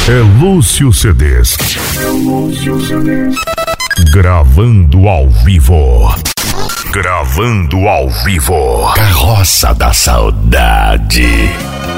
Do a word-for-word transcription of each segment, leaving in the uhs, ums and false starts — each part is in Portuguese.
É Lúcio C Ds. Lúcio C Ds. Gravando ao vivo. Gravando ao vivo. Carroça da Saudade.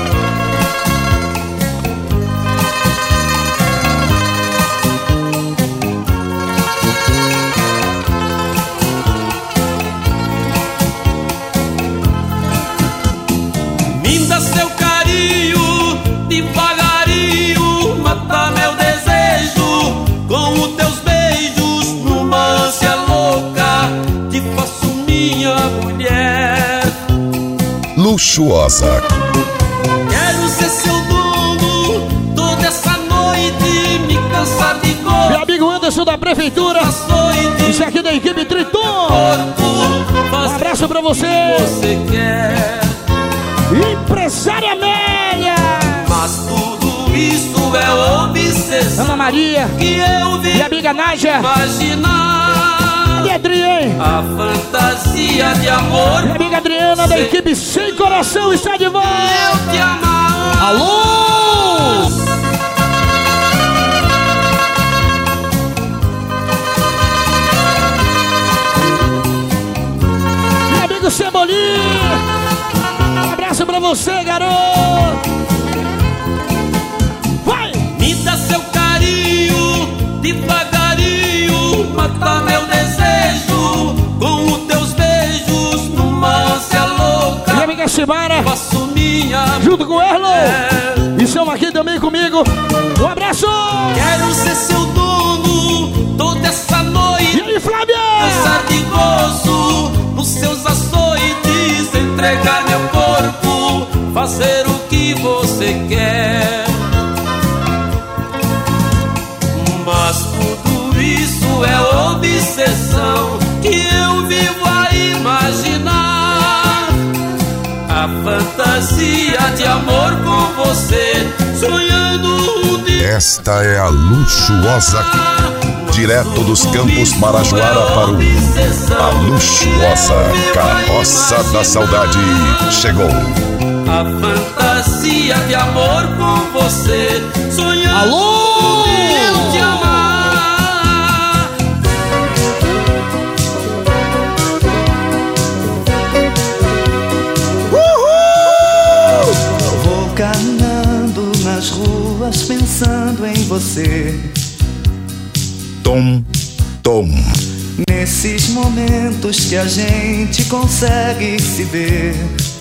Luxuosa. Quero ser seu dono toda essa noite, me cansar de cor. Meu amigo Anderson da prefeitura, isso aqui da equipe Triton. Um abraço pra você. Você quer. Empresária Amélia. Mas tudo isso é obsessão. Ana Maria que eu vi. E a amiga Nádia. Imaginar. E Adriane, a fantasia de amor. minha amiga Adriana da equipe Sem Coração está de volta. Eu te amar. Alô! Meu amigo Cebolinha, um abraço pra você, garoto. Vai! Me dá seu carinho, devagarinho, mata meu desejo com os teus beijos numa ânsia louca. Minha amiga Simara, faço minha junto com o Erlon, é. E estão aqui também comigo. Um abraço! Quero ser seu dono toda essa noite. E aí, Flávia? Cansar de gozo nos seus açoites, entregar meu corpo, fazer o que você quer. Mas tudo isso é obsessão que eu vivo a imaginar. A fantasia de amor com você, sonhando um dia. Esta é a Luxuosa, direto dos Campos Marajoara para o A Luxuosa Carroça da Saudade chegou. A fantasia de amor com você, sonhando. Alô! Eu te amar. Uhul! Vou caminhando nas ruas pensando em você. Tom, tom. Nesses momentos que a gente consegue se ver,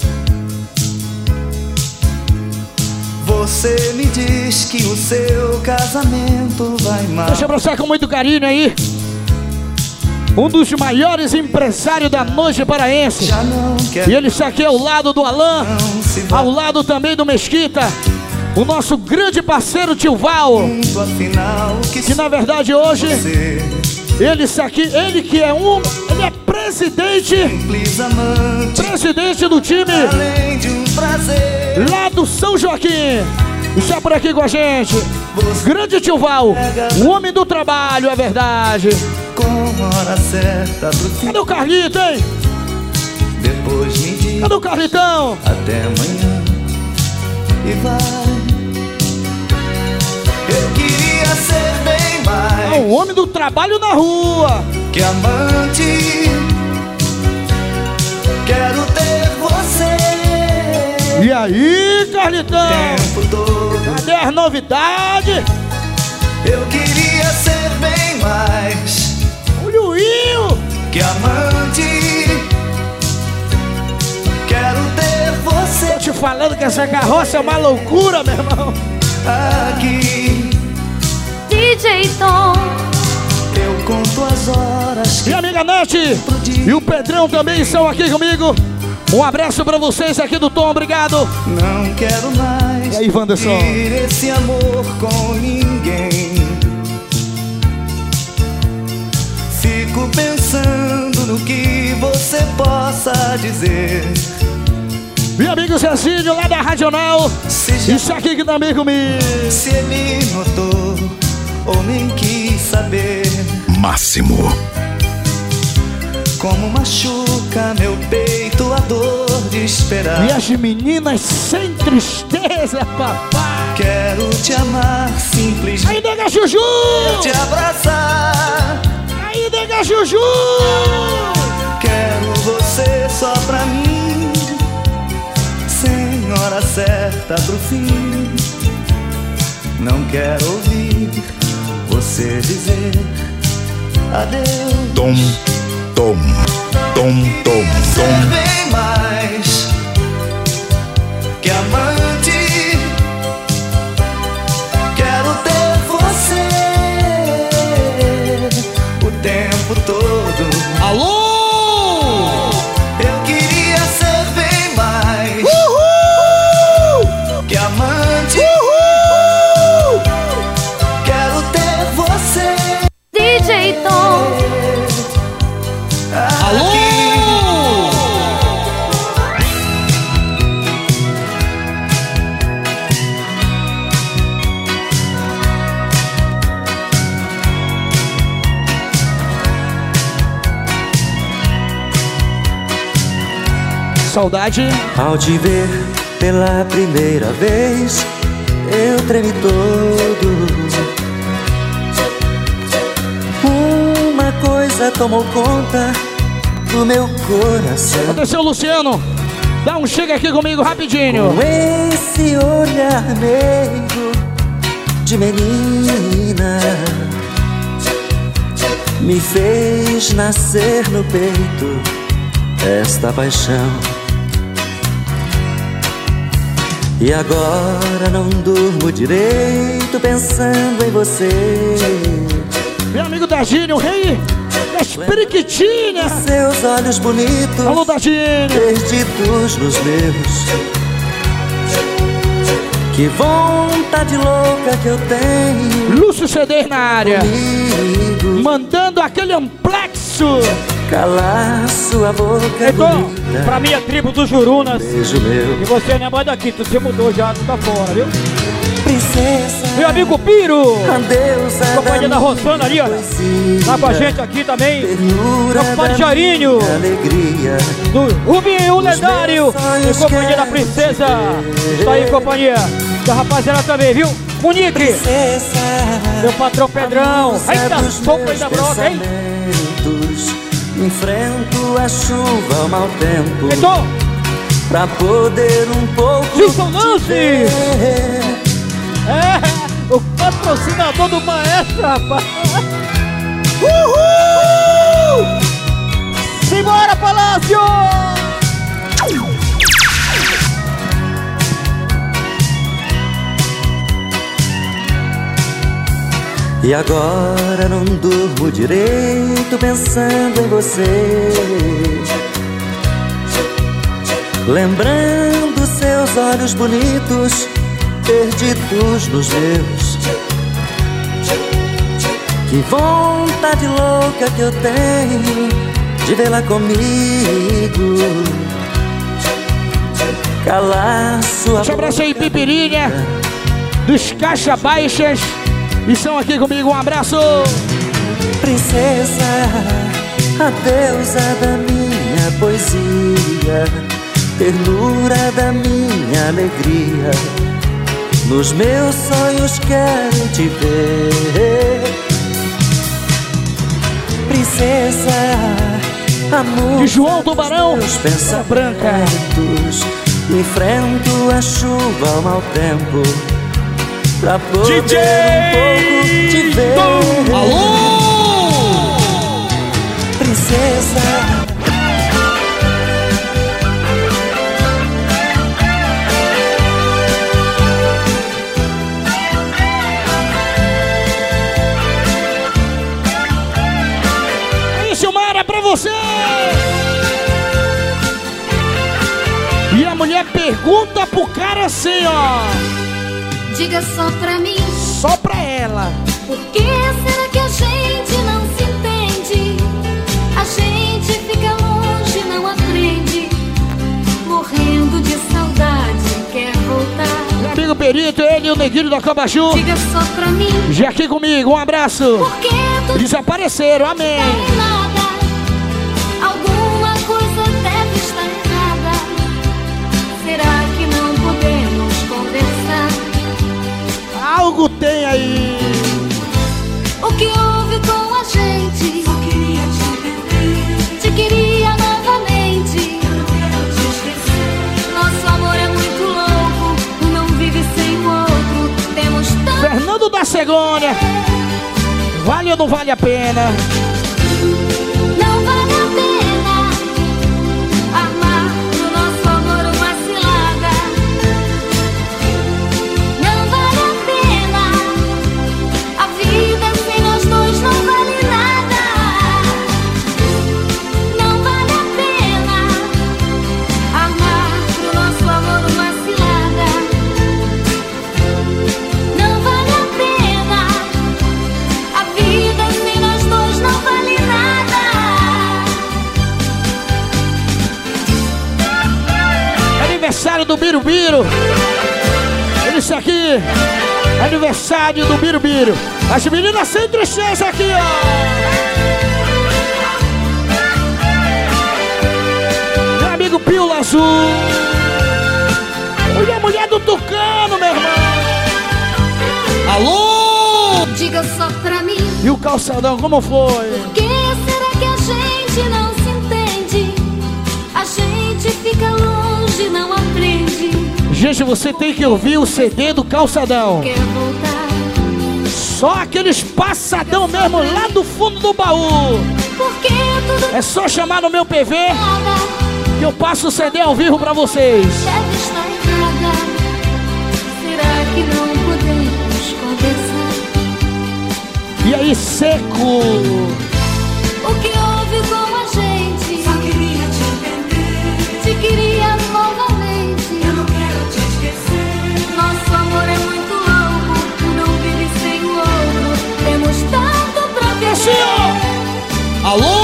você me diz que o seu casamento vai mal. Deixa eu abraçar com muito carinho aí um dos maiores empresários da noite paraense. Já não quero. E ele está aqui ao lado do Alain, ao lado também do Mesquita, o nosso grande parceiro Tio Val, Afinal, que, que na verdade hoje você, ele está aqui, ele que é um, ele é presidente, amante, presidente do time além de um prazer, lá do São Joaquim. Está por aqui com a gente, grande Tio Val, o homem do trabalho, é verdade. com hora certa pro fim. Cadê o Carlito, hein? Depois me diz. Cadê o Carlitão? Até amanhã e vai. Eu queria ser bem mais. É o homem do trabalho na rua. Que amante. Quero ter você. E aí, Carlitão? Tempo todo. Cadê as novidades? Eu queria ser bem mais. Olha o Rio. Que amante. Quero ter você. Tô te falando que essa carroça é uma loucura, meu irmão. Aqui. D J Tom. Eu conto as horas. Minha amiga Nath e o Pedrão também estão aqui comigo. Um abraço pra vocês aqui do Tom, obrigado. Não quero mais. E aí, Wanderson? Ter esse amor com ninguém. Fico pensando no que você possa dizer. Meu amigo Zezinho lá da Radional. Se Isso aqui que também comigo. Se ele notou ou nem quis saber. Máximo. Como machuca meu peito a dor de esperar. E as meninas sem tristeza, papai. Quero te amar simplesmente. Aí, nega Juju! Te abraçar. Aí, nega Juju! Quero você só pra mim, sem hora certa pro fim. Não quero ouvir você dizer adeus. Tom, tom, tom, tom, Ser tom. bem mais que amante. Quero ter você o tempo todo. Alô! Eu queria ser bem mais Uhul! que amante. Uhul! Quero ter você. D J Tom. Alô! Saudade. Ao te ver pela primeira vez, eu tremi todo. Uma coisa tomou conta do meu coração. Atenção, Luciano. Dá um chega aqui comigo rapidinho. Com esse olhar meio de menina, me fez nascer no peito esta paixão. E agora não durmo direito pensando em você. Meu amigo Dadinho, o rei das periquitinhas. Seus olhos bonitos, Alô, Dadinho. perdidos nos meus. Que vontade louca que eu tenho. Lúcio C D na área. Comigo, Mandando aquele amplexo. calar sua boca Então, bonita. pra minha tribo dos Jurunas. Beijo meu. E você não é mais daqui, tu se mudou já, tu tá fora, viu? Princesa, Meu amigo Piro, deusa companhia da Rosana ali, ó. poesia, Tá com a gente aqui também. ternura Meu compadre da Jairinho, minha alegria. do Rubinho, o lendário. E companhia da princesa. Tá aí, companhia da rapaziada também, viu? Monique, Princesa, meu patrão Pedrão. Eita, sopa aí da broca, hein? pensamentos. Enfrento a chuva, o mau tempo, Então, pra poder um pouco Gilson Lance. te ver. É, o patrocinador do maestro, rapaz. Uhul! Simbora, Palácio! E agora não durmo direito pensando em você, lembrando seus olhos bonitos, perdidos nos meus. Que vontade louca que eu tenho de vê-la comigo, calar sua Deixa eu abraço aí, Pipirinha, dos Caixa Baixas. E são aqui comigo, um abraço. princesa, a deusa da minha poesia, ternura da minha alegria. Nos meus sonhos quero te ver, princesa, amor De João Tubarão, meus pensamentos. branca. Enfrento a chuva, o mau tempo, pra poder D J um pouco te ver. Alô! Princesa, Aí, Silmara, pra você! E a mulher pergunta pro cara assim, ó. Diga só pra mim, Só pra ela. por que será que a gente não se entende? A gente fica longe, não aprende. Morrendo de saudade, quer voltar. Meu amigo Perito, ele e o Neguinho da Cabachu. Diga só pra mim, Já aqui comigo, um abraço. por que tu Desapareceram, amém. tem nada? Alguma coisa deve estar errada. Será que não podemos conversar? não vale a pena. Não vale a pena armar pro nosso amor uma cilada. Não vale a pena, a vida sem nós dois não vale nada. Não vale a pena armar pro nosso amor uma cilada. Não vale a pena, a vida sem nós dois não vale nada. Aniversário do Birubiru. Isso aqui, aniversário do Birubiru. As meninas sem tristeza aqui, ó. Meu amigo Pílula Azul. Olha a mulher do Tucano, meu irmão. Alô? Diga só pra mim, E o calçadão, como foi? por que será que a gente não se entende? A gente fica longe, não aprende. Gente, você tem que ouvir o C D do Calçadão. Quer voltar? Só aqueles passadão mesmo lá do fundo do baú. Porque tudo É só chamar no meu P V nada que eu passo o C D ao vivo pra vocês. deve estar errada. Será que não podemos conversar? E aí, seco? O que houve com a gente? Só queria te entender. Te queria novamente. Eu não quero te esquecer. Nosso amor é muito louco. Um não vive sem o outro. Temos tanto pra viver. Assim, ó. Alô?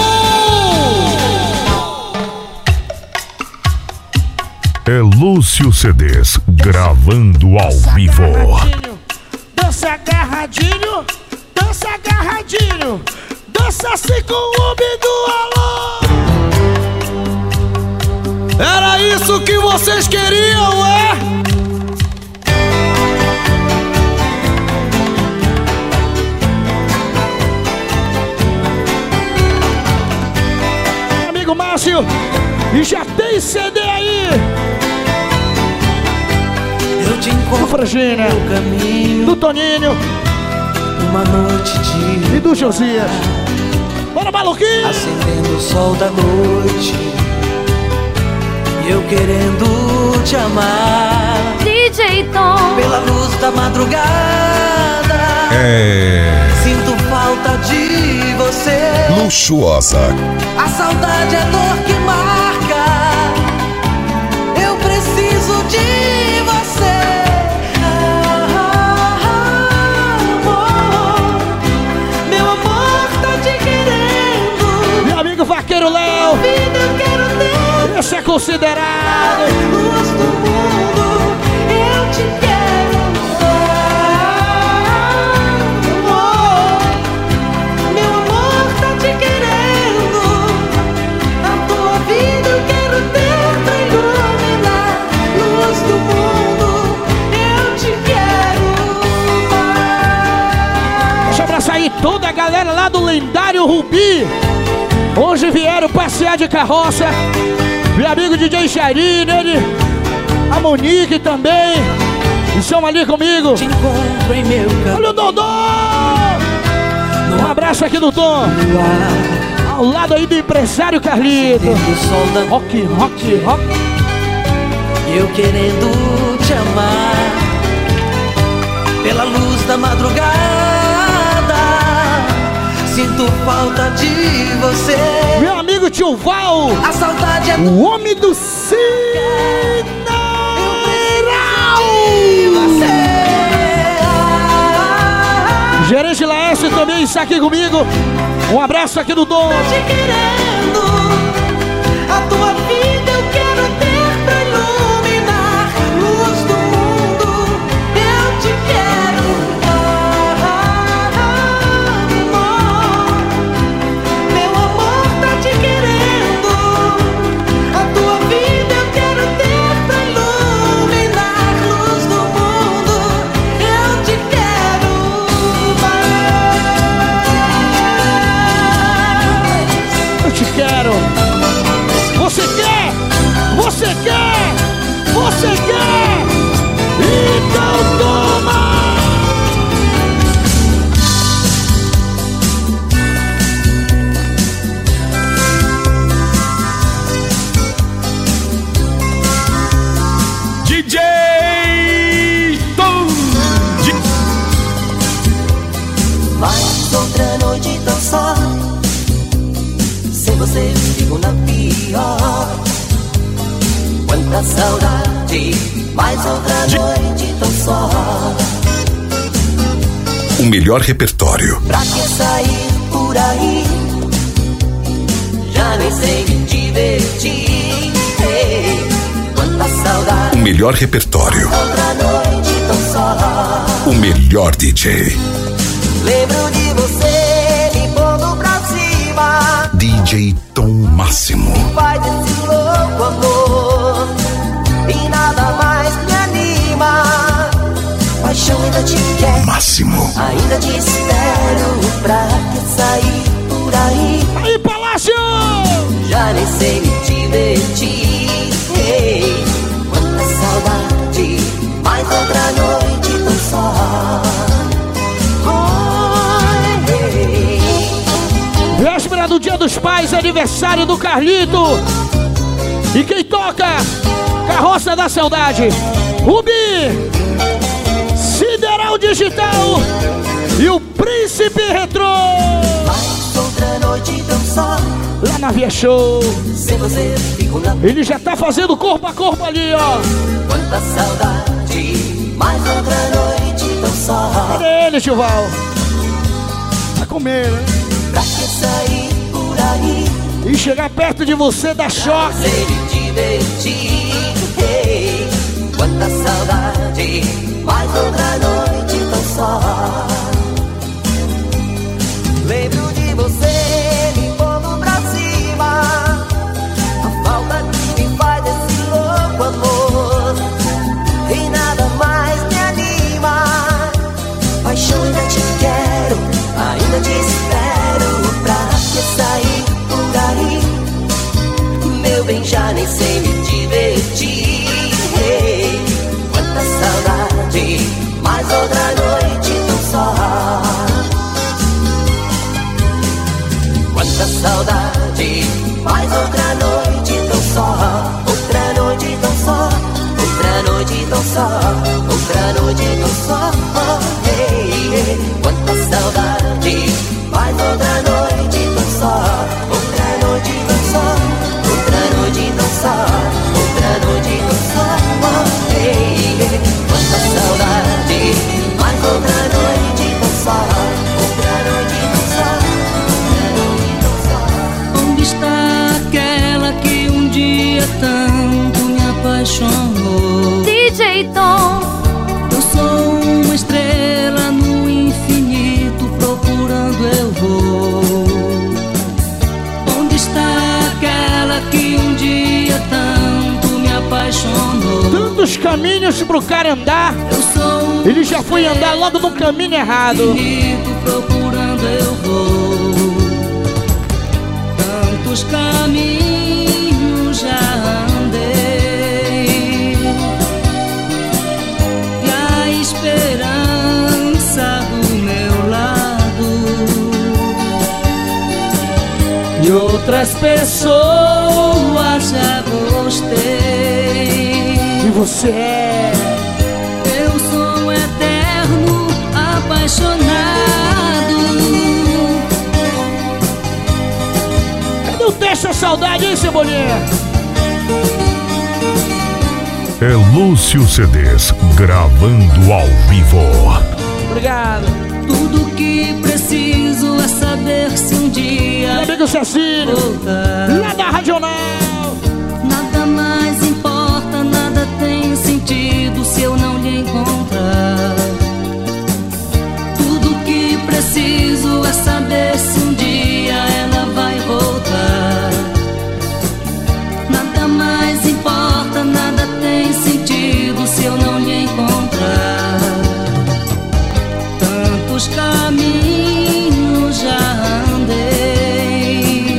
É Lúcio C Ds, gravando ao vivo. Agarradinho, dança agarradinho, dança agarradinho, dança assim com o homem do alô. Era isso que vocês queriam, é? Meu amigo Márcio, e já tem C D aí Eu te do encontro Frangina, no caminho, do Toninho uma noite de e do Josias. Bora, maluquinho! acendendo o sol da noite, e eu querendo te amar D J Tom. pela luz da madrugada. É Sinto falta de você. luxuosa. A saudade é dor que marca. Eu preciso de você. Ah, ah, amor. Meu amor tá te querendo. Meu amigo Vaqueiro Léo, Vida eu quero ter. esse é considerado. Luz do mundo, eu te quero. Ah, amor. Meu amor tá te querendo. A tua vida eu quero ter pra iluminar. Luz do mundo, eu te quero mais. Deixa eu abraçar aí toda a galera lá do lendário Rubi. Hoje vieram passear de carroça. Meu amigo D J Jairine, ele, a Monique também. Estão ali comigo. Te encontro em meu Olha o Dodô! Um abraço aqui do Tom. caminho. Ao lado aí do empresário Carlito. O sol da Rock, rock, rock. eu querendo te amar pela luz da madrugada. Sinto falta de você. Meu amigo Tio Val, A saudade é o homem do Cineral. você. Ah, Gerente Laércio também está aqui comigo. Um abraço aqui do Dom. te querendo. A tua vida eu quero ter pra iluminar. Luz do mundo, eu te quero. Ah, amor. Meu amor tá te querendo. A tua vida eu quero ter pra iluminar. Luz do mundo, eu te quero mais. Eu te quero. Você quer? Você quer? Você quer? Então toma! Quanta saudade, mais outra noite tão só. O melhor repertório. Pra que sair por aí? Já nem sei me divertir. Ei, quanta saudade. O melhor repertório. Outra noite tão só. O melhor D J. Lembro de você me pondo pra cima. D J Tom Máximo. Faz esse louco amor e nada mais me anima. Paixão ainda te quer. Máximo. Ainda te espero. Pra que sair por aí? Aí, Palácio! Já nem sei me divertir. Ei, quanta saudade, mais outra noite tão só. Oh, ei. Véspera do Dia dos Pais, aniversário do Carlito. E quem toca? Carroça da Saudade. Rubi, Sideral Digital e o Príncipe Retrô. Mais outra noite tão só. Lá na Via Show. Sem você fico na. Ele já tá fazendo corpo a corpo ali, ó. Quanta saudade, mais outra noite tão só. Cadê ele, Chuval? Tá comendo, né? Pra que sair por aí? E chegar perto de você dá choque. Sei me divertir. Ei, quanta saudade, mais outra noite tão só. Lembro de você me pondo pra cima. A falta que me faz esse louco amor e nada mais me anima. Paixão ainda te quero, ainda te espero. Pra que sair por aí? Meu bem, já nem sei me divertir. Ei, quanta saudade, mais outra noite tão só. Quanta saudade, mais outra noite tão só. Outra noite tão só. Outra noite tão só. Outra noite tão só. Ei, ei, quanta saudade, mais outra noite tão só. Outra noite tão só. Outra noite tão só. Outra noite tão só. Ei, ei, quanta saudade, mais outra noite tão só. Outra noite tão só. Onde está aquela que um dia tanto me apaixonou? D J Tom. Eu sou uma estrela no infinito, procurando eu vou. Onde está aquela que um dia tanto me apaixonou? Tantos caminhos pro cara andar. Eu sou Ele já foi andar logo no caminho errado. infinito, procurando eu vou. Tantos caminhos já andei e a esperança do meu lado de outras pessoas já gostei. E você é. Eu sou eterno apaixonado. Não deixa saudade, hein, Cebolinha? É Lúcio C Ds, gravando ao vivo. Obrigado. Tudo que preciso é saber se um dia Meu amigo Cecílio, voltar. lá da Radional. Nada mais importa, nada tem sentido se eu não lhe encontrar. Tudo que preciso é saber se um dia ela vai voltar. Nada mais importa, nada tem sentido se eu não lhe encontrar. Tantos caminhos já andei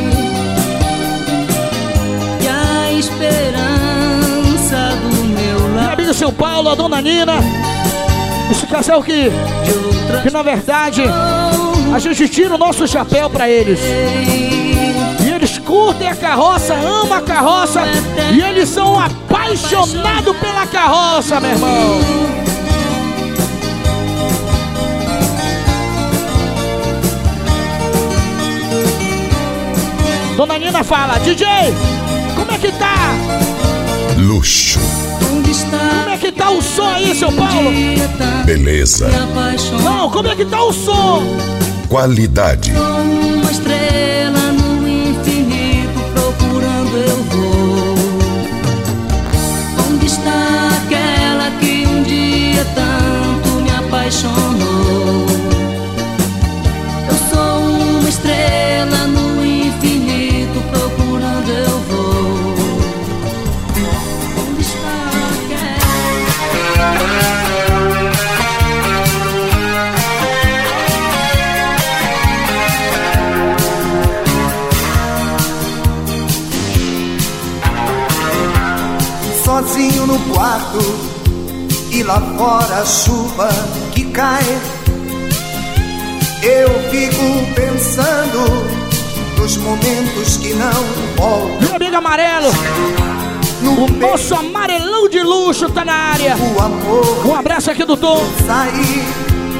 e a esperança do meu Meu lado amigo São Paulo, a dona Nina. Esse casal que, de outra que na verdade a gente tira o nosso chapéu pra eles. E eles curtem a carroça, amam a carroça. E eles são apaixonados pela carroça, meu irmão. Dona Nina fala: D J, como é que tá? luxo, Onde está? Como é que tá o som aí, seu Paulo? beleza, Me apaixonou. Não, como é que tá o som? qualidade, Como uma estrela no infinito, procurando eu vou. Onde está aquela que um dia tanto me apaixonou? Eu sou uma estrela no infinito, procurando eu vou. Onde está aquela? Sozinho no quarto e lá fora a chuva que cai, eu fico pensando nos momentos que não voltam. Meu amigo amarelo, No o nosso amarelão de luxo tá na área. o amor Um abraço aqui do Tom. sair,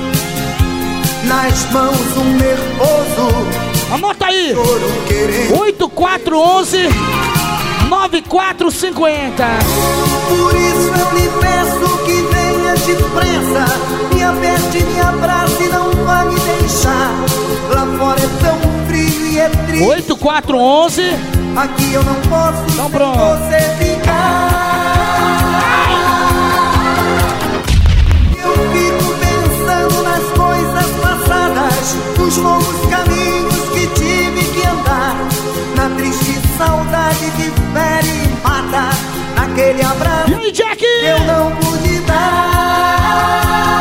nas mãos um nervoso Anota aí, choro querendo. oito quatro um um, nove quatro cinco zero. Por isso eu lhe peço que venha depressa, me aperte, me abrace e não vá me deixar. Lá fora é tão frio e é triste, oito quatro um um. aqui eu não posso Então sem pronto. você ficar. Eu fico pensando nas coisas passadas, nos longos caminhos que tive que andar, na triste saudade que fere e mata, naquele abraço E aí, Jack? que eu não pude dar.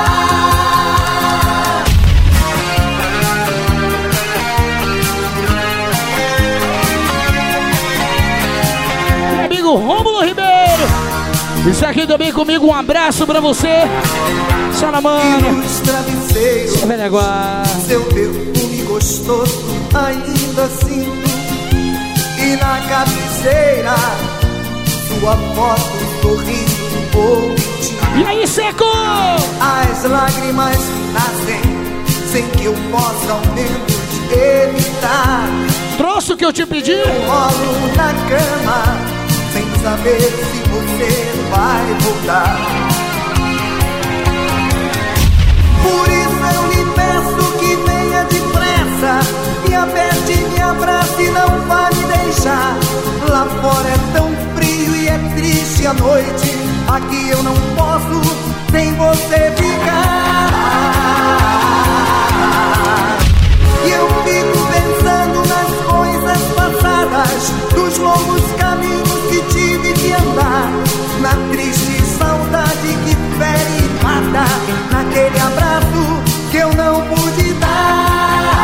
Meu amigo Rômulo Ribeiro. Isso aqui também comigo, um abraço pra você. Só na E manga. nos travesseiros, Seu velho negócio. seu perfume gostoso ainda sinto, e na cabeceira sua foto sorrindo vou mentir. E aí, Seco? As lágrimas nascem sem que eu possa ao menos evitar. Trouxe o que eu te pedi? Rolo na cama sem saber se você vai voltar. Por isso eu lhe peço que venha depressa, me aperte, me abrace e não vá me deixar. Lá fora é tão frio e é triste a noite, aqui eu não posso sem você ficar. E eu fico pensando nas coisas passadas, nos longos caminhos que tive que andar, na triste saudade que fere e mata, naquele abraço que eu não pude dar.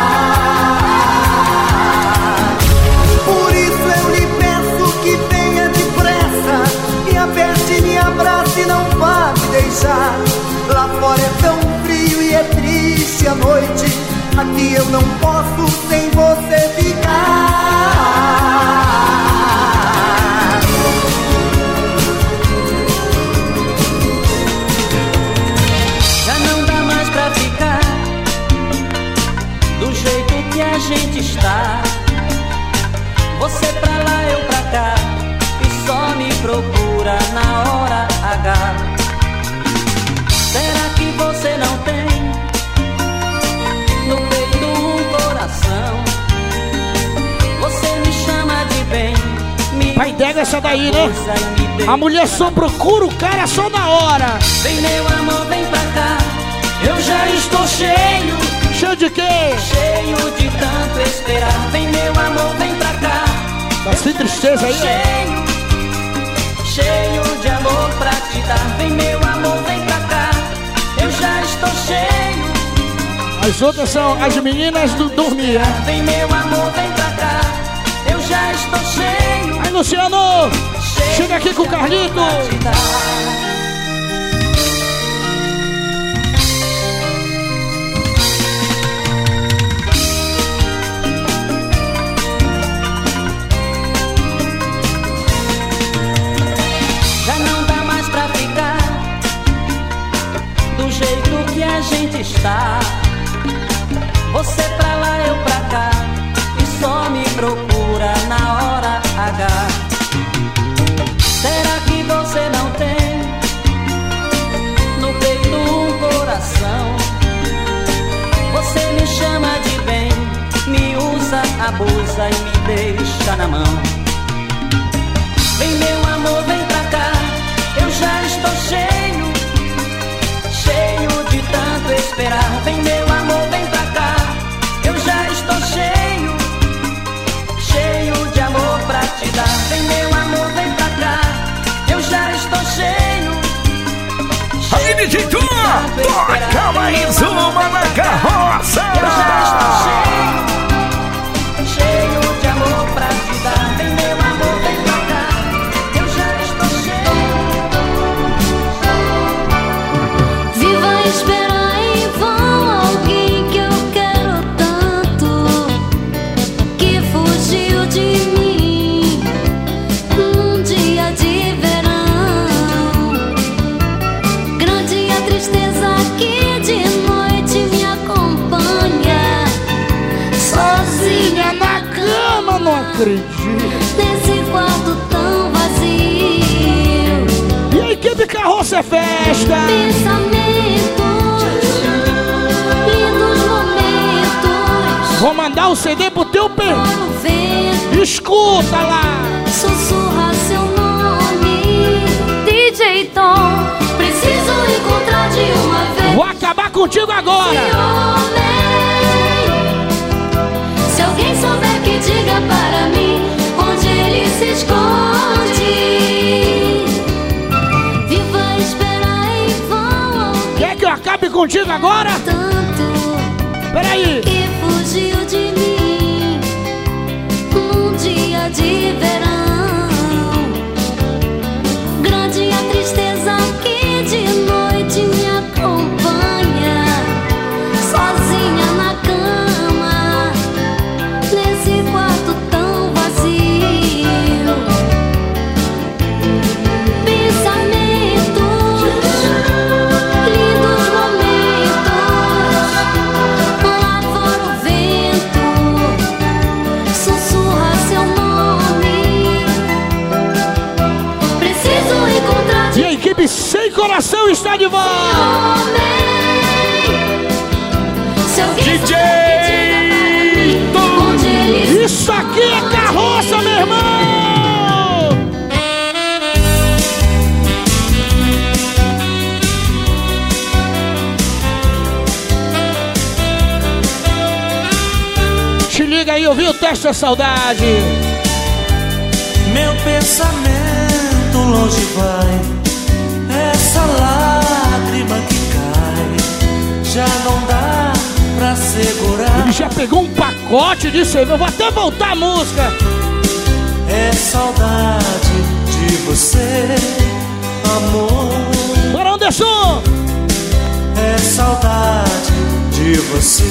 Por isso eu lhe peço que venha depressa, me aperte, me abrace e não vá me deixar. Lá fora é tão frio e é triste a noite, aqui eu não posso sem você ficar. Já não dá mais pra ficar do jeito que a gente está. Você pra lá, eu pra cá, e só me procura na hora H. Será que você não tem no peito um coração? Você me chama de bem, me Pai d'égua essa daí, né? usa e me beija. A mulher só procura o cara só na hora. Vem meu amor, vem pra cá, eu já estou cheio, Cheio de quê? cheio de tanto esperar. Vem meu amor, vem pra cá, Tá sem tristeza aí, ó. cheio, cheio de amor pra te dar. Vem meu amor, vem pra cá, eu já estou cheio. As outras são as meninas do dormir, né? Vem meu amor, vem pra cá, eu já estou cheio. Aí, Luciano, cheio chega aqui com o de amor Carlito. pra te dar. Já não dá mais pra ficar do jeito que a gente está. Você pra lá, eu pra cá, e só me procura na hora H. Será que abusa e me deixa na mão. Vem meu amor, vem pra cá, eu já estou cheio, cheio de tanto esperar. Vem meu amor, vem pra cá, eu já estou cheio, cheio de amor pra te dar. Vem meu amor, vem pra cá, eu já estou cheio. Aí, D J Tom, toca mais uma na carroça! Eu já estou cheio, cheio de amor pra te dar. Vem meu amor, vem pra cá, eu já estou cheio. Viva esperar em vão alguém que eu quero tanto, que fugiu de mim num dia de verão. Grande a tristeza que de noite me acompanha, sozinha na cama, Não acredito. nesse quarto tão vazio. E a equipe Carroça é festa. Pensamentos, lindos momentos, Vou mandar o C D pro teu pé. no vento, Escuta lá. sussurra seu nome. D J Tom, preciso encontrar de uma vez Vou acabar contigo esse agora. homem. Se alguém souber, que diga para mim onde ele se esconde. Viva esperar em vão Quer que eu acabe contigo agora? tanto Peraí. que fugiu de mim num dia de verão. Grande a tristeza que de noite me acompanha, sozinha na cama, nesse quarto tão vazio. Pensamentos, lindos momentos, lá fora o vento sussurra seu nome. Preciso encontrar de E a equipe Sem Coração está de volta. homem. Se alguém D J souber, que diga para mim onde ele se Isso aqui é Carroça, meu irmão. Te liga aí, ouviu o teste da saudade. Meu pensamento longe vai, essa lágrima que cai, já não dá pra segurar. Ele já pegou um pacote de cerveja. Eu vou até voltar a música. É saudade de você, amor. Bora, Anderson. É saudade de você.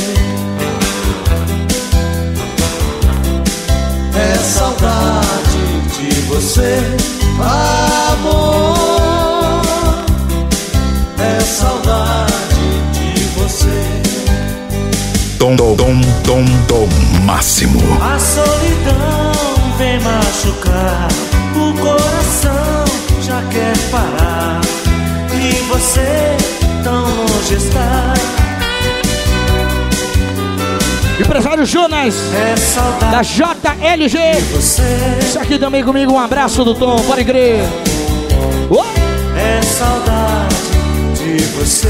É saudade de você, amor. É saudade de você. Tom, tom, tom, tom, tom máximo. A solidão vem machucar, o coração já quer parar, e você tão longe está. Empresário Jonas, É saudade da J L G. de você. Isso aqui também comigo, um abraço do Tom, pode crer. Oh! É saudade de você.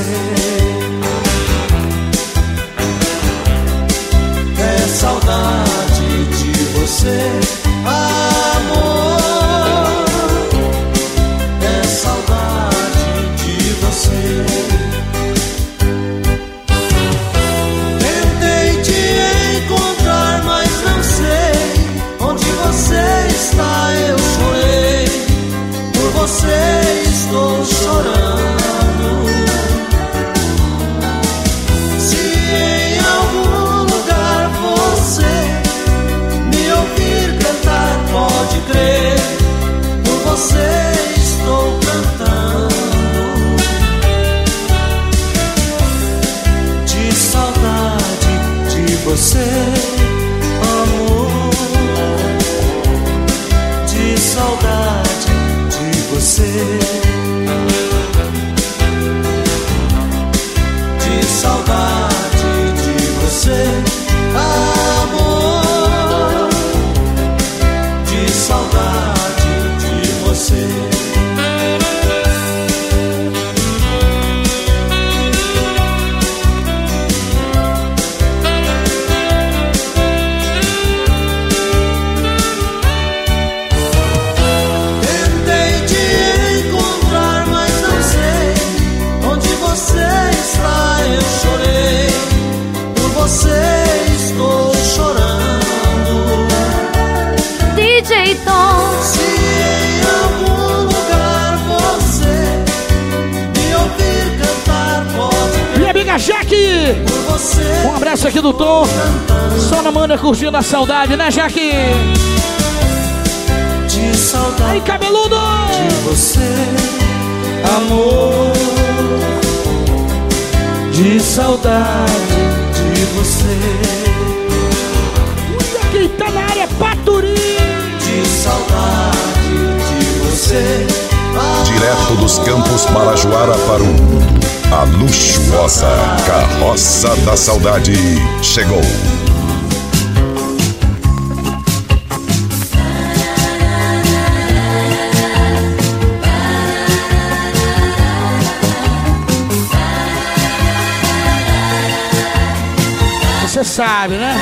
É saudade de você, amor. É saudade de você. Tentei te encontrar, mas não sei onde você está. Eu chorei, por você estou chorando. Se em algum lugar você me ouvir cantar, pode crer, por você estou cantando. De saudade de você, amor. De saudade de você. De saudade de você, amor. Jaque! Um abraço aqui do Tom. Só na mana curtindo a saudade, né, Jaque? De saudade. Aí, cabeludo! De você, amor. De saudade de você. Quem tá na área é Paturi. De saudade de você. Direto dos Campos Marajoara para o mundo. A luxuosa Carroça da Saudade chegou. Você sabe, né?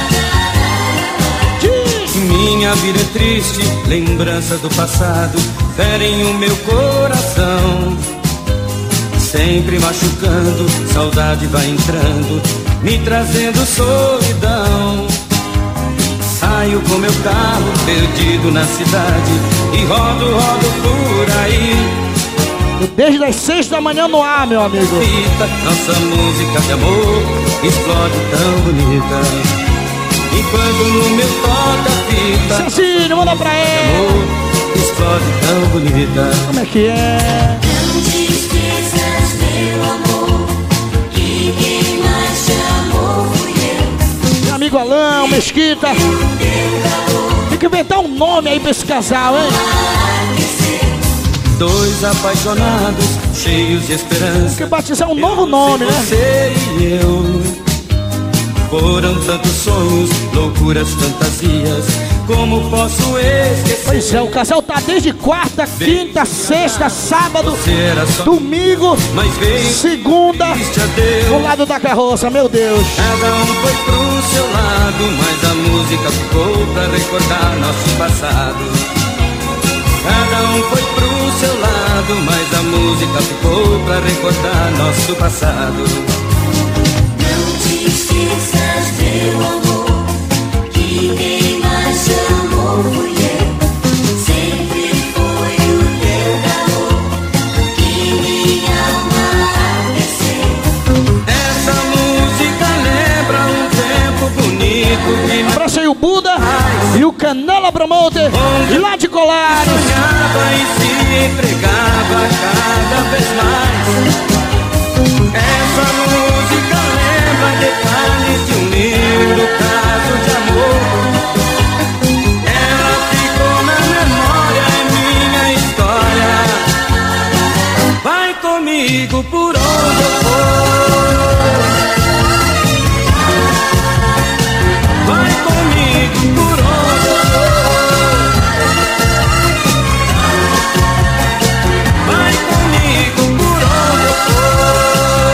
Minha vida é triste, lembranças do passado ferem o meu coração. Sempre machucando, saudade vai entrando, me trazendo solidão. Saio com meu carro perdido na cidade e rodo, rodo por aí. Desde as seis da manhã no ar, meu amigo. Nossa música de amor explode tão bonita. Enquanto no meu toca-fita, Cecinho, manda pra ele. Amor explode tão bonita. Como é que é? Não te esqueças, meu amor, que quem mais te amou fui eu. Meu amigo Alain, Mesquita. Tem que inventar um nome aí pra esse casal, hein? Dois apaixonados, cheios de esperança. Tem que batizar um novo nome, né? Você e eu. Foram tantos sonhos, loucuras, fantasias. Como posso esquecer? Pois é, o casal tá desde quarta, quinta, sexta, sábado, domingo, segunda, do lado da carroça, meu Deus. Cada um foi pro seu lado, mas a música ficou pra recordar nosso passado. Cada um foi pro seu lado, mas a música ficou pra recordar nosso passado. Esqueças, meu amor, que quem mais te amou fui eu. Sempre foi o teu calor que minha alma aqueceu. Essa música lembra um tempo bonito que me abraço aí o Buda e o Canela Promoter lá de Colares. sonhava e se entregava cada vez mais. Essa música lembra detalhes de um lindo caso de amor. Ela ficou na memória, é minha história. Vai comigo por onde eu for. Vai comigo por onde eu for. Vai comigo por onde eu for.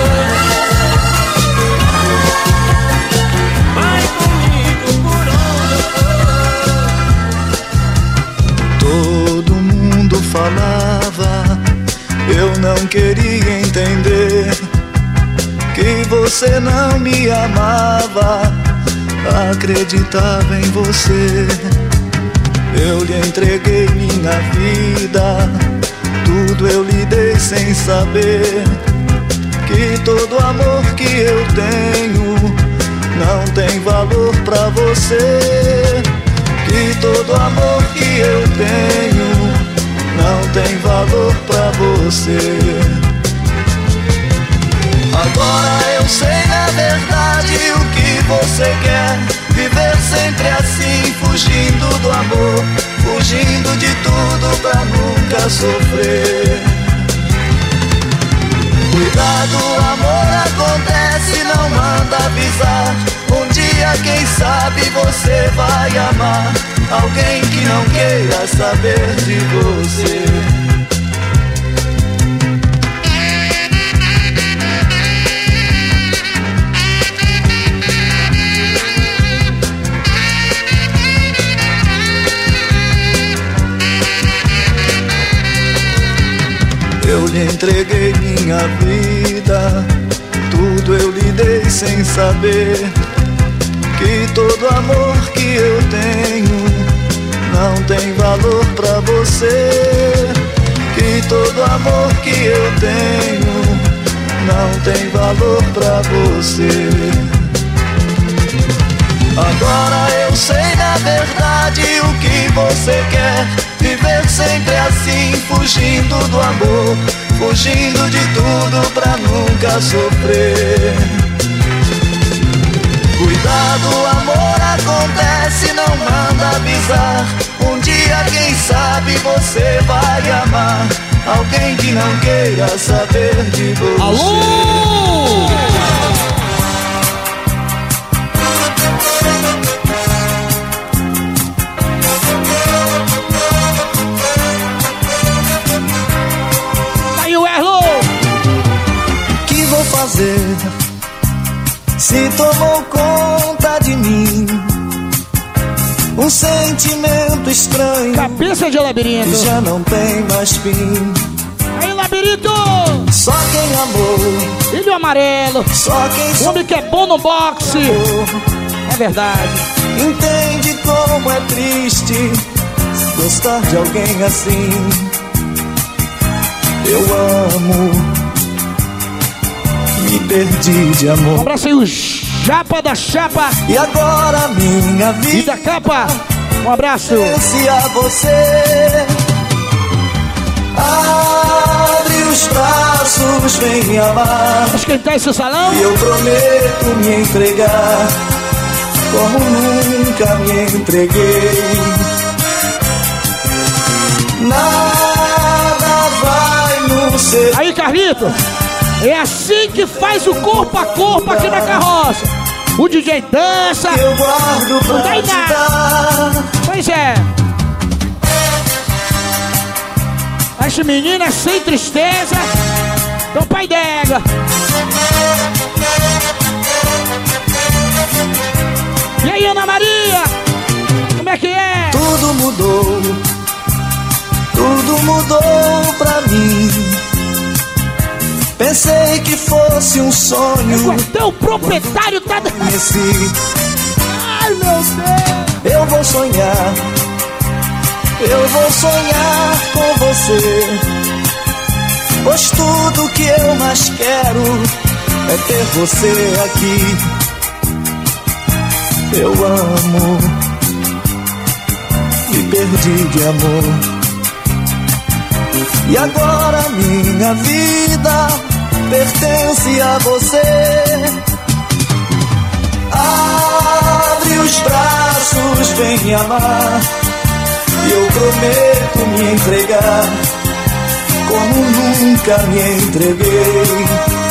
Todo mundo falava, eu não queria entender que você não me amava, acreditava em você. Eu lhe entreguei minha vida, tudo eu lhe dei sem saber que todo amor que eu tenho não tem valor pra você. Que todo amor que eu tenho não tem valor pra você. Agora eu sei na verdade o que você quer. Viver sempre assim, fugindo do amor, fugindo de tudo pra nunca sofrer. Cuidado, amor acontece, não manda avisar. Um dia, quem sabe, você vai amar alguém que não queira saber de você. lhe entreguei minha vida, tudo eu lhe dei sem saber que todo amor que eu tenho não tem valor pra você. Que todo amor que eu tenho não tem valor pra você. Agora eu sei na verdade o que você quer, viver sempre assim, fugindo do amor, fugindo de tudo pra nunca sofrer. Cuidado, amor acontece, não manda avisar. Um dia, quem sabe, você vai amar alguém que não queira saber de você. Alô! Aí o Erlo! Que vou fazer se tomou conta de mim um sentimento estranho, cabeça de labirinto, que já não tem mais fim. Aí, labirinto! Só quem amou, filho amarelo, só quem o homem que é bom no boxe, é verdade, entende como é triste gostar de alguém assim. Eu amo, me perdi de amor. Um abraço aí, o Chapa da Chapa. E agora minha vida e da capa. Um abraço. Pense a você. Abre os braços, vem me amar. Vamos esquentar esse salão. E eu prometo me entregar como nunca me entreguei. Nada vai nos ser. Aí, Carlito, é assim que faz o corpo a corpo aqui na carroça. O D J dança, eu guardo pra não dá nada. Pois é. As meninas sem tristeza, então pai d'égua. E aí, Ana Maria, como é que é? Tudo mudou, tudo mudou pra mim. Pensei que fosse um sonho. Até o proprietário tá... Conheci. Ai, meu Deus. Eu vou sonhar, eu vou sonhar com você, pois tudo que eu mais quero é ter você aqui. Eu amo, me perdi de amor. E agora minha vida pertence a você. Abre os braços, vem me amar. E eu prometo me entregar como nunca me entreguei.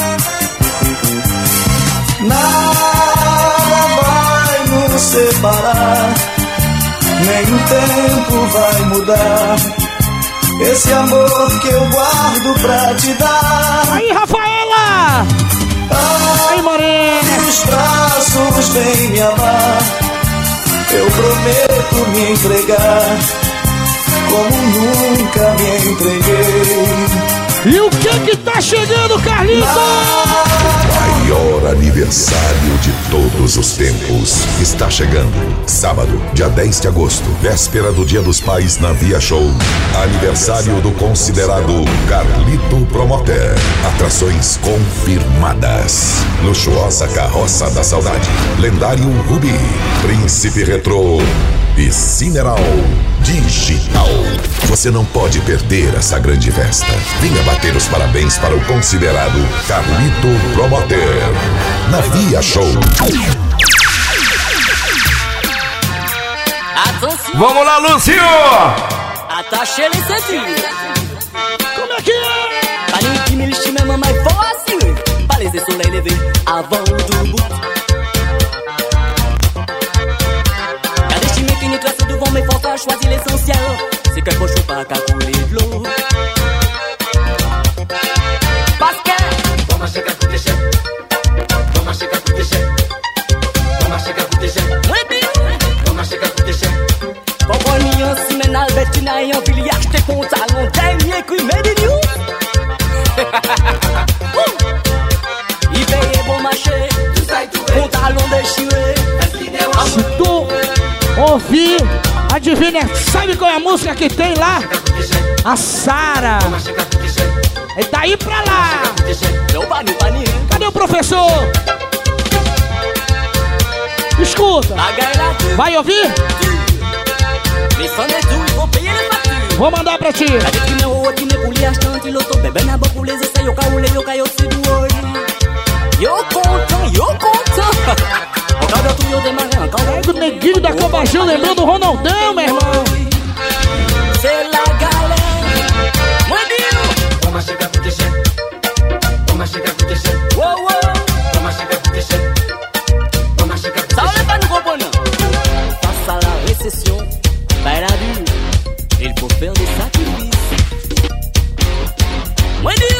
Nada vai nos separar, nem o tempo vai mudar esse amor que eu guardo pra te dar. Aí, Rafaela! Aí, Morena! Os braços vem me amar. Eu prometo me entregar como nunca me entreguei. E o que que tá chegando, Carlito? Maior aniversário de todos os tempos está chegando. Sábado, dia dez de agosto, véspera do Dia dos Pais na Via Show. Aniversário do considerado Carlito Promoter. Atrações confirmadas. Luxuosa Carroça da Saudade, lendário Rubi, Príncipe Retrô e Cineral Digital. Você não pode perder essa grande festa. Venha bater os parabéns para o considerado Carlito Promoter na Via Show. Vamos lá, Lúcio! Attaché les ceintures. Como é que é? Pas les dix mille, je suis même en maille, faut assurer. Pas les soleils levés avant du bout. Car des chimiques qui nous tracent devant mes forces, choisis l'essentiel. C'est qu'un cochon pas qu'à couler de l'eau. Parce que bon marché qu'à coûter cher. Bon marché qu'à coûter cher. Bon marché qu'à coûter cher. Oui, bien. Bon marché qu'à coûter cher. Bon, bon, ni un semaine, Albert, tu n'as rien vu, il y a acheté compte à long dernier, qui met des news. E veio bom machê, com talão déchiré. Se tu ouvir, adivinha, sabe qual é a música que tem lá? A Sara. É daí pra lá. Cadê o professor? Escuta. Vai ouvir? Vou mandar pra ti. O neguinho da Cobajão lembrando o Ronaldão, meu irmão. Face à la récession, bah elle a dû, il faut faire des sacrifices. Moi dis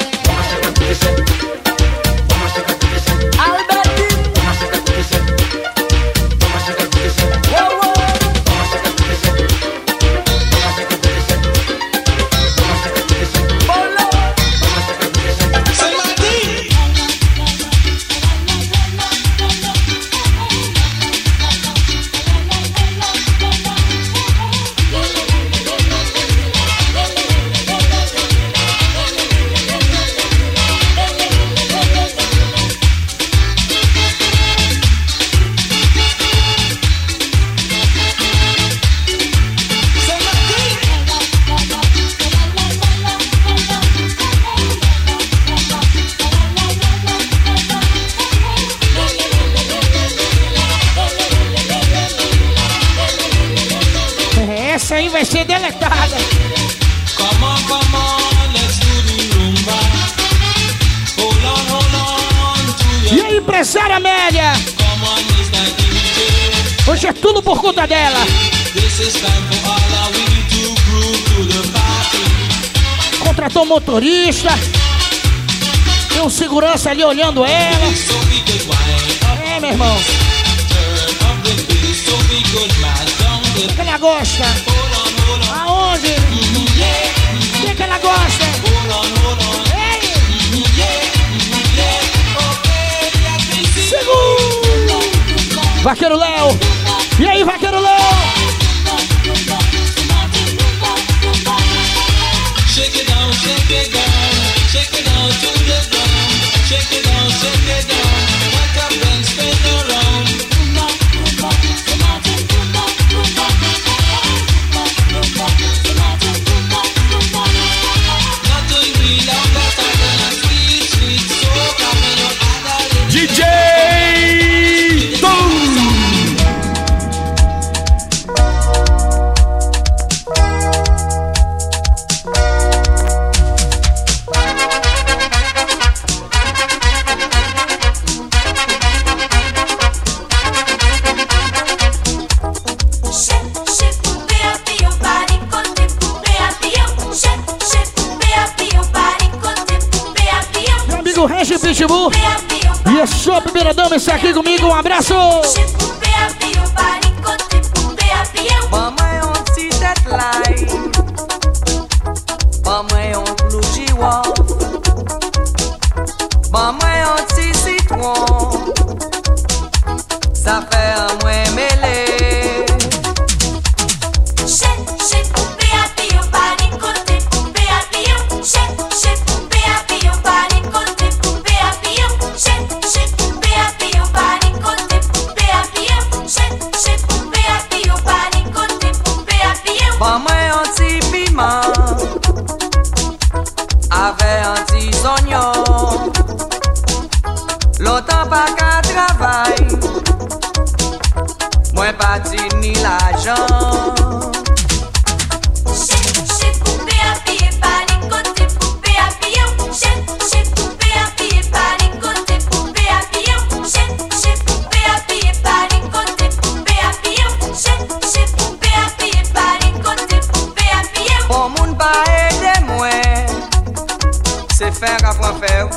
Essa aí vai ser deletada. Come on, come on, let's do the rumba. Hold on, hold on to your... E aí, empresária Amélia? Come on, mister D J. Hoje é tudo por conta dela. This is time for all of we to groove to the party. Contratou um motorista. Tem um segurança ali olhando ela. So we could wind É, meu irmão. turn up the bass so we could mash down the... O que ela gosta? Hold on, hold on. Aonde? Mm-hmm, yeah. O que que ela gosta? Hold on, hold on. Ei! Mm-hmm, yeah. Mm-hmm, yeah. Okay, I can see. Segundo! Vaqueiro Léo! E aí, Vaqueiro Léo? Shake it down, shake it down, shake it down to the ground. Shake it down, shake it down, what up and spin around. Nothing real and better than a sweet, sweet soca when you add a little D J Tom. Meu amigo Regi Pitbull. E a sua primeira dama está aqui comigo. Um abraço! Maman on ti tête light, maman on blougie wall, maman on ti citron, ça fait un moins mêlé. Maman on ti piment, avec un ti oignon, longtemps pas qu'à travail, moi pas ti ni l'argent. Bon moun pa ede mwen, se faire apprend faire.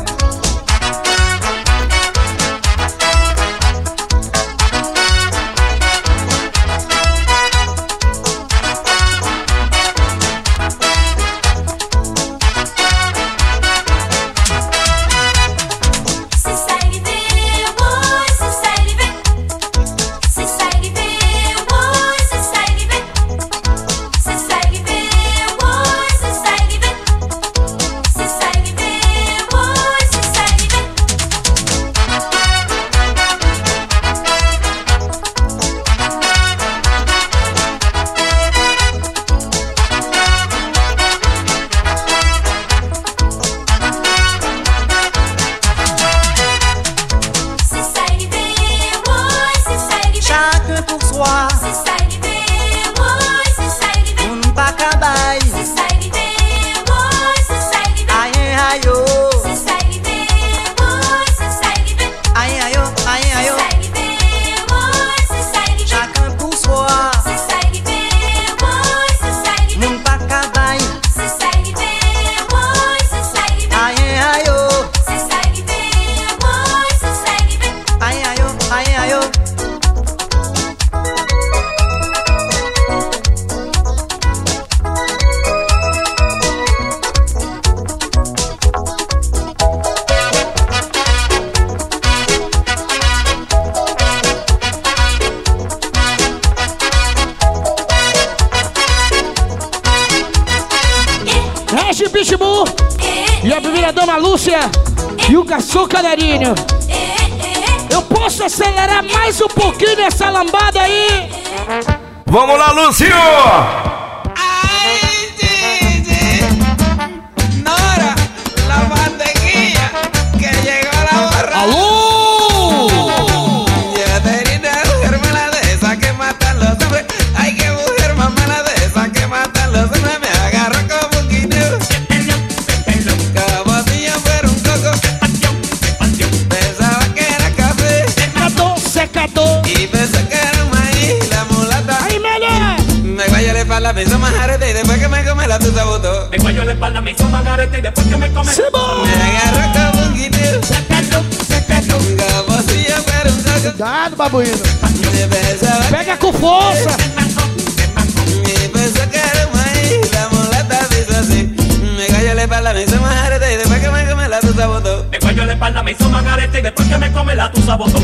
Manu e a primeira dama Lúcia e o garçom Canarinho. Eu posso acelerar mais um pouquinho essa lambada aí? Vamos lá, Lúcio! Ai, Gigi, Nora, la mantequilla, que llegó la borra. Alô! Ya terina, mujer mala de esa que matan los hombres. Ay, que mujer más mala de esa que matan los hombres. Me agarró como un guineo, como si yo fuera un coco. Pensaba que era café Secador, y pensé que era un maíz. La mulata aí, melhor! me guayó la espalda, me hizo majarete y después que me come la tusa botó. Me guayó la espalda, me hizo magarete y después que me come. Me agarró como un guineo, como si yo fuera un coco. Cuidado, babuíno. Me pensaba Pega com força. y pensé que era un maíz. La mulata me hizo así. Me guayó la espalda, me hizo majarete y después que me come la tusa botó. Me guayó la espalda, me hizo magarete y después que me come la tusa botó.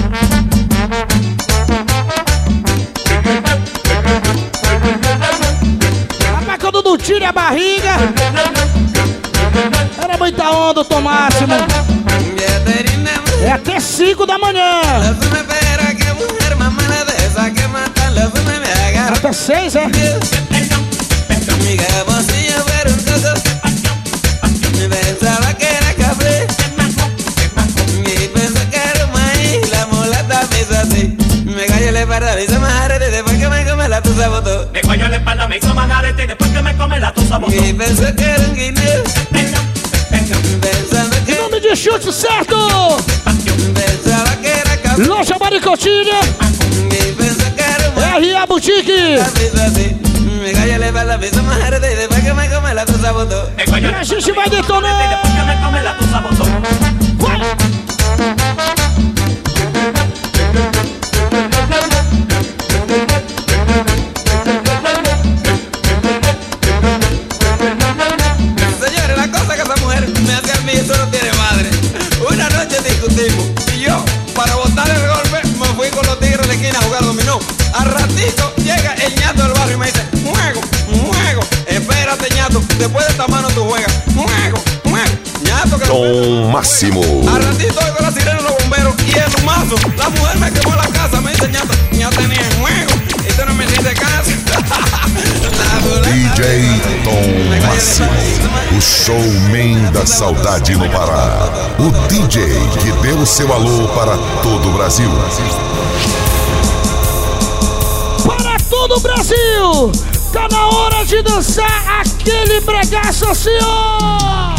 Rapaz, quando não tira a barriga, era muita onda, Tom Máximo. Ya terina, É até cinco da manhã. la zona espera que mujer más mala de esa que matan la zona me agarró. Até seis, é? Mi cabocillo fuera un coco. Me pensaba que era café y pensé que era un maíz. La mulata me hizo así. Me cayó la espalda, me hizo majarete y después que me come la tusa botó. Me guayó la espalda, me hizo magarete y después que me come la tusa botó. Y pensé que era un guineo, pensando Em que, nome de chute certo, pensaba que era café Loja Maricotinha, y pensé que era un maíz. R A Boutique. Me hizo así. Me cayó la espalda, me hizo majarete y después que me come la tusa botó. Me guayó E la a gente espalda, vai me hizo magarete y detonando. después que me come la tusa botó. Señores, la cosa que esa mujer me hace a mí, eso no tiene madre. Una noche discutimos y yo, para botar el golpe, me fui con los tigres de la esquina a jugar dominó. Al ratito llega el ñato del barrio y me dice, juego, juego. Espérate, ñato, después de esta mano tú juegas. Juego, juego. Ñato que Tom Máximo. Al ratito oigo la sirena de los bomberos y el humazo. La mujer me quemó la casa, me dice, ñato, ya tenía juego y tú no me hiciste caso. D J Tom Máximo, o showman da saudade no Pará. O D J que deu seu alô para todo o Brasil. Para todo o Brasil, tá na hora de dançar aquele bregaço assim, ó.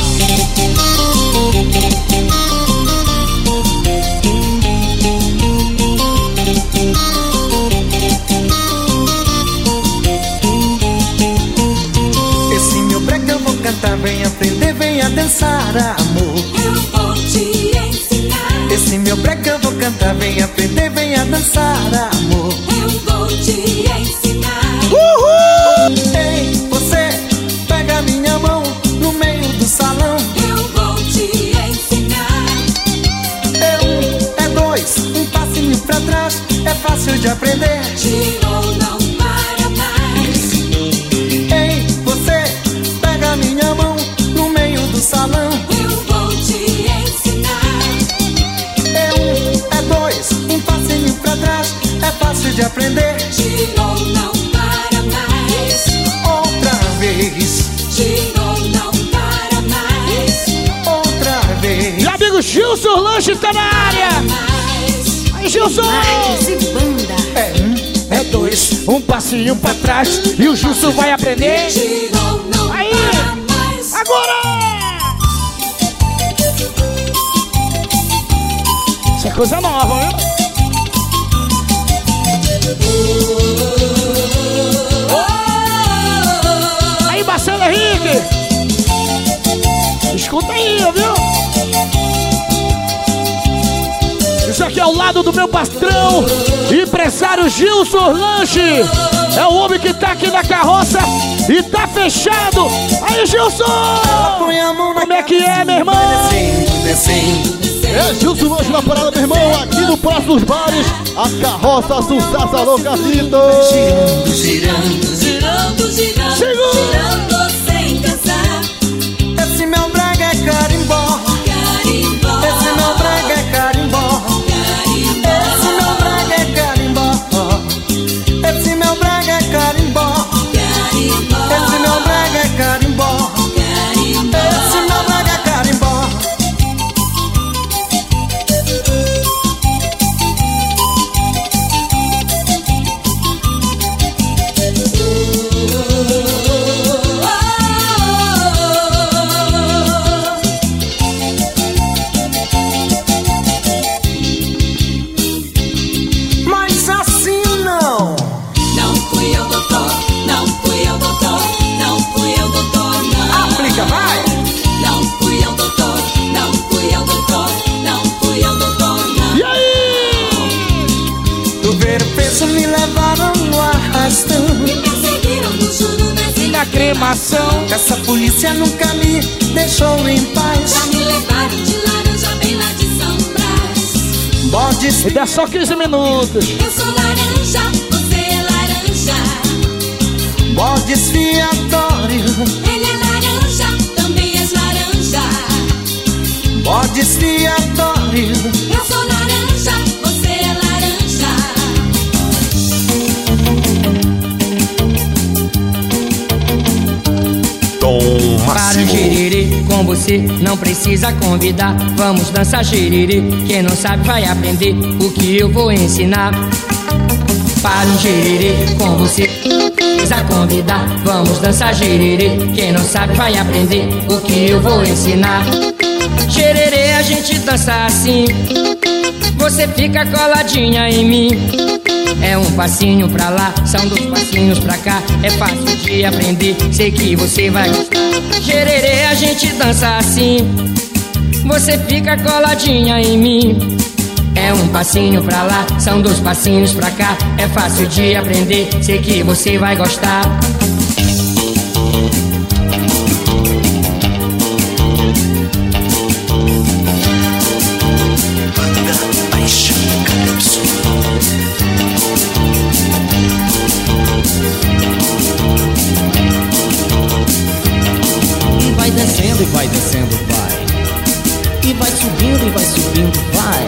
Esse meu brega eu vou cantar, vem aprender, venha dançar, amor. Eu vou te ensinar. Esse meu brega eu vou cantar, vem aprender, venha dançar, amor. Eu vou te ensinar. Uhul! Ei, você pega minha mão no meio do salão. Eu vou te ensinar. É um, é dois, um passinho pra trás, é fácil de aprender. Girou, não para mais. Ei, você pega minha mão no meio do salão. Eu vou te ensinar. É um, é dois, um passinho pra trás, é fácil de aprender. Girou, não para mais. Outra vez, Girou, não para mais. outra vez. E amigo Gilson Lanche tá na área. Mais. Aí, Gilson! É um, É dois, um passinho pra trás e o Gilson vai aprender. Girou, não Aí. para mais. Agora! Isso é coisa nova, viu? Aí, Marcelo Henrique! Escuta aí, viu? Isso aqui é o lado do meu patrão, empresário Gilson Lanche. É o homem que tá aqui na carroça e tá fechado. Aí, Gilson! põe a mão na Como é que é, meu irmão? descendo, descendo. É Gilson Lanche na parada, meu irmão. Aqui no Praça dos Bares, a carroça sucesso, alô, Casito. Girando, girando. Girando, girando, Segura. girando sem cansar. Esse meu preso me levaram no arrastão. Me perseguiram no choro nas Na cremação. Essa polícia nunca me deixou em paz. Já me levaram de laranja bem lá de São Brás. Bodes. E dá só quinze minutos. Eu sou laranja, você é laranja. Bode expiatório. Ele é laranja, também és laranja. Bode expiatório. Eu sou laranja, você é laranja. Tom Para Máximo. gererê, com você não precisa convidar. Vamos dançar gererê, quem não sabe vai aprender o que eu vou ensinar. Para um gererê, com você não precisa convidar. Vamos dançar gererê, quem não sabe vai aprender o que eu vou ensinar. Gererê a gente dança assim, você fica coladinha em mim. É um passinho pra lá, são dois passinhos pra cá. É fácil de aprender, sei que você vai gostar. Gererê a gente dança assim, você fica coladinha em mim. É um passinho pra lá, são dois passinhos pra cá. É fácil de aprender, sei que você vai gostar. E vai descendo e vai descendo, vai. E vai subindo e vai subindo, vai.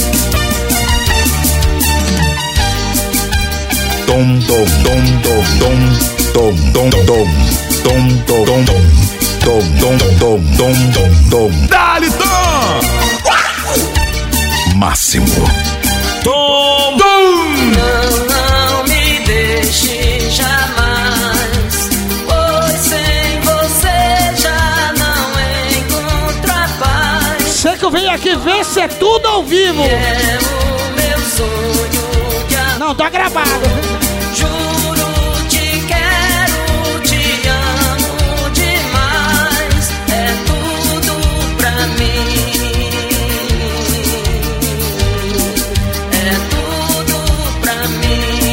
Tom, tom, tom, tom, tom, tom, tom, tom, tom, tom, tom, tom, tom, tom, tom, tom. Dá-lhe, Tom! Máximo. Tom! Tom! Não, não me deixe jamais, pois sem você já não encontro a paz. Você que vem aqui ver se é tudo ao vivo. É o meu sonho que a... Não, tá gravado. Juro, te quero, te amo demais. É tudo pra mim. É tudo pra mim.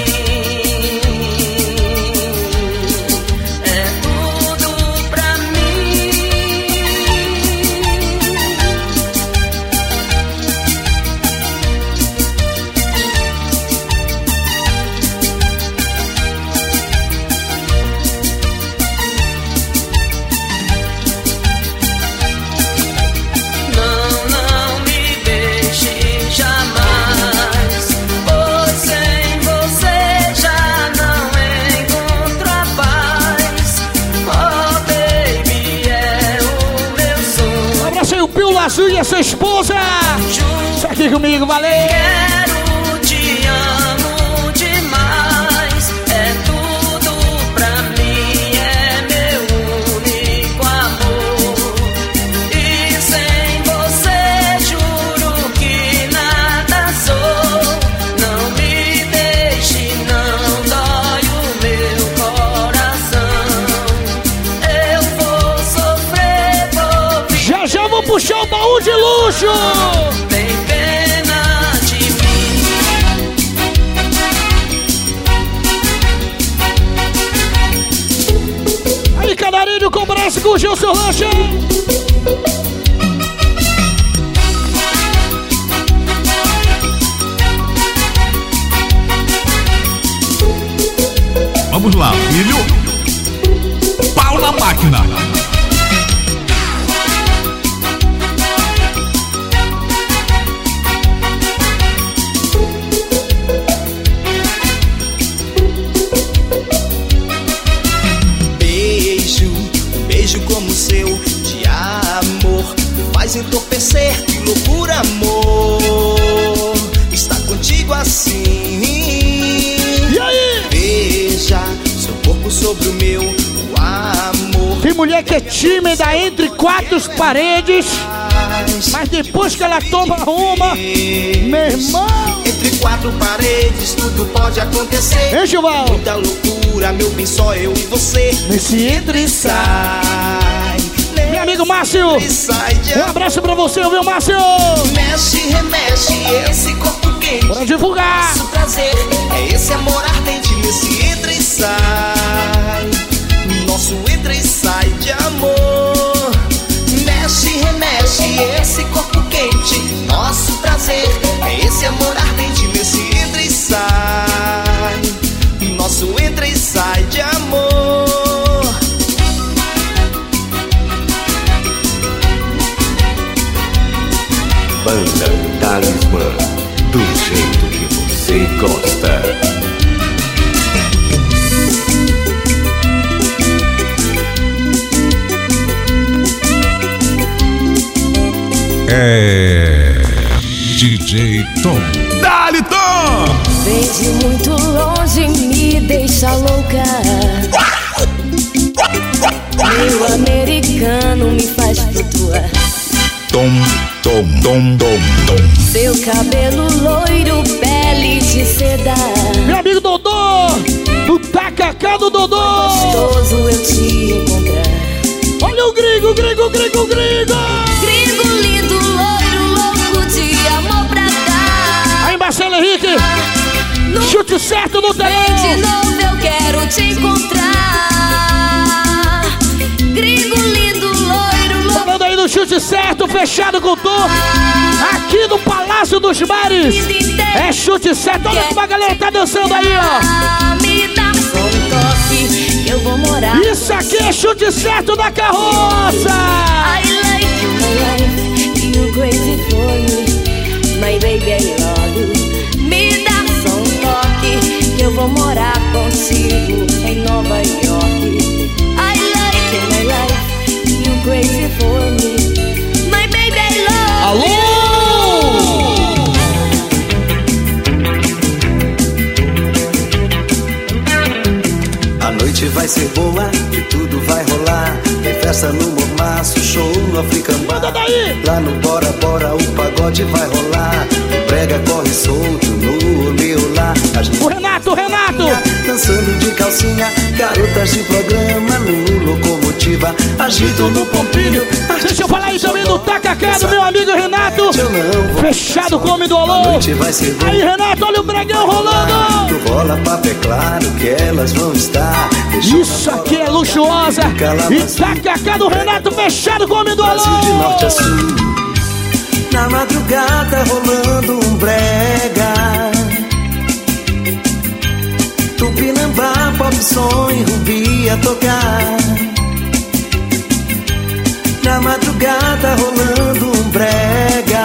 É tudo pra mim. Não, não me deixe jamais, pois sem você já não encontro a paz. Oh baby, é o meu sonho. Abracei o Pio Azul e a sua esposa. Isso aqui comigo, valeu. Quero, te amo demais. É tudo pra mim, é meu único amor. E sem você juro que nada sou. Não me deixe, não dói o meu coração. Eu vou sofrer, vou viver. Já já vou puxar o baú de luxo. Tem pena de mim. Aí, canarinho com o braço, curtiu o seu lanche. Vamos lá, filho. Pau na máquina. Beijo, um beijo como o seu de amor faz entorpecer, que loucura, amor. Está contigo assim. E aí? Veja seu corpo sobre o meu, o amor. Tem mulher que é tímida entre quatro paredes, mas depois que ela toma uma, meu irmão. Entre quatro paredes tudo pode acontecer. Ei, Gilval. Muita loucura, meu bem, só eu e você. Nesse entra e sai. Meu amigo Márcio, um abraço pra você, viu, Márcio? Mexe, remexe esse corpo que quente. Bora divulgar. Nosso prazer é esse amor ardente, nesse entra e sai. Nosso entra e sai de amor. Mexe e remexe esse corpo quente. Nosso prazer é esse amor ardente, nesse entra e sai. Nosso entra e sai de amor. Banda Talismã, do jeito que você gosta. É D J Tom. Dali, Tom! Vem de muito longe, me deixa louca. Meu americano me faz flutuar. Tom, tom, tom, tom, tom. Seu cabelo loiro, pele de seda. Meu amigo Dodô, do tacacá do Dodô. Gostoso eu te encontrar. Olha o gringo, gringo, gringo, gringo. Gringo lindo, loiro, louco de amor pra cá. Aí, Marcelo Henrique, no... chute certo no telão. Vem de novo, eu quero te encontrar. Gringo lindo, loiro, louco. Falando aí do chute certo, fechado com tu. Aqui no Palácio dos Bares. É chute certo. Olha como a galera tá dançando aí, ó. Me dá só um toque, eu vou morar. Isso aqui é chute certo da carroça. I like you, my life, you crazy for me. My baby, I love you. Me dá só um toque, que eu vou morar contigo em Nova York. I like you, my life, you crazy for me. My baby, I love Alô? you. A noite vai ser boa e tudo vai rolar. Tem festa no Mormaço, show no African Bar. Lá no Bora Bora o pagode vai rolar. O brega corre solto no olho lá. O Renato, o Renato! Dançando de calcinha, garotas de programa no locomotiva. Agitam no pompilho. Deixa eu falar aí também do tacacá do meu amigo Renato. Fechado com o homem do alô. Aí, Renato, olha o bregão rolando. Tu rola papo, é claro que elas vão estar. Isso aqui é luxuosa. E tacacá do Renato fechado com o homem do alô. De norte a sul. Na madrugada rolando um brega. Tupinambá, pop som e Rubi a tocar. Na madrugada rolando um brega.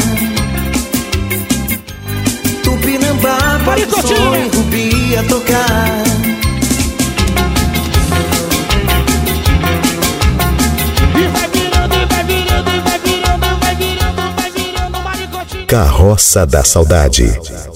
Tupinambá, pop som e Rubi a tocar. E vai virando, e vai virando, e vai virando, vai virando, vai virando, vai virando. Carroça da Saudade.